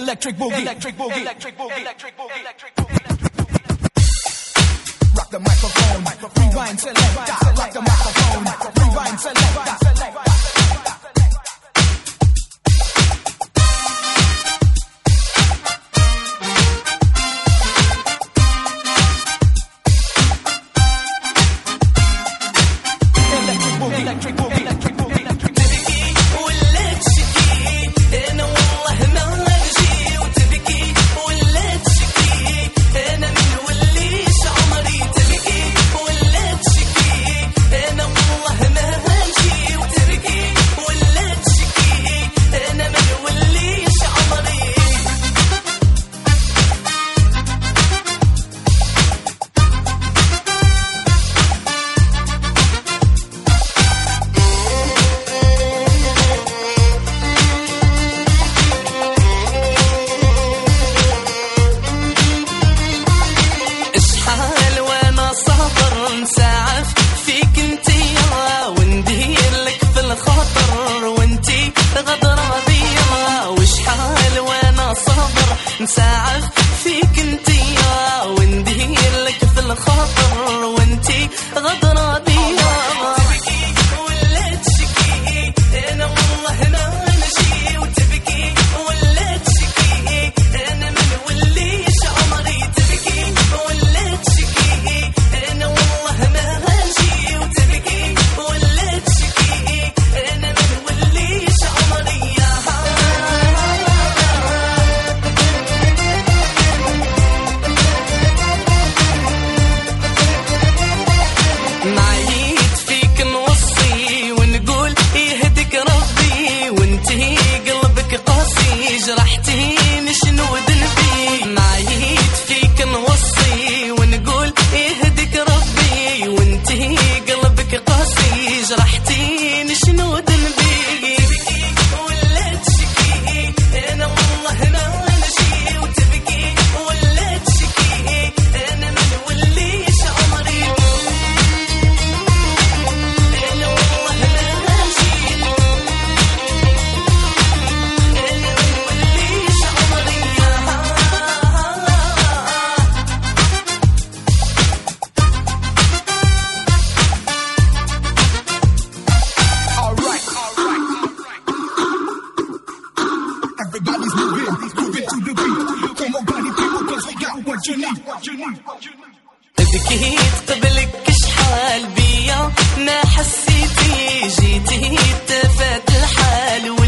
electric boogie, electric boogie, electric boogie, electric boogie, electric boogie. Rock the microphone, rewind, selector. Rock the microphone, rewind, selector. Electric boogie, electric boogie, electric boogie. تبكي ولا تشكي أنا والله ما أجي وتبكي ولا تشكي أنا من وليش عمري تبكي ولا تشكي أنا والله ما أجي وتبكي ولا تشكي أنا من وليش عمري. اشحال وانا صابر نساعف فيك انتيا وندير لك في الخاطر وانتي غدرة بيا. واشحال وانا صابر نساعف فيك انتيا وندير لك في الخاطر وانتي غدرة بيا. تبكي ولا تشكي انا والله ما نجي وتبكي ولا تشكي انا من وليش عمري تبكي ولا تشكي انا والله ما هنجي وتبكي ولا تشكي انا من وليش عمري. معيد فيك نوصي ونقول يهدك ربي وانتي قلبك قاسي جرحتيني شنو ذنبي. معيد فيك نوصي ونقول يهدك ربي وانتي قلبك قاسي جرحتيني شنو ذنبي. تبكي ولا تشكي انا والله ما نجي وتبكي ولا تشكي انا من وليش عمري انا والله ما نجي انا من وليش عمري. Alright. Everybody's moving to the beat. Come on, party people, 'cause we got what you need. بكيت قبلك شحال بيا ما حسيتي جيتي تفات الحال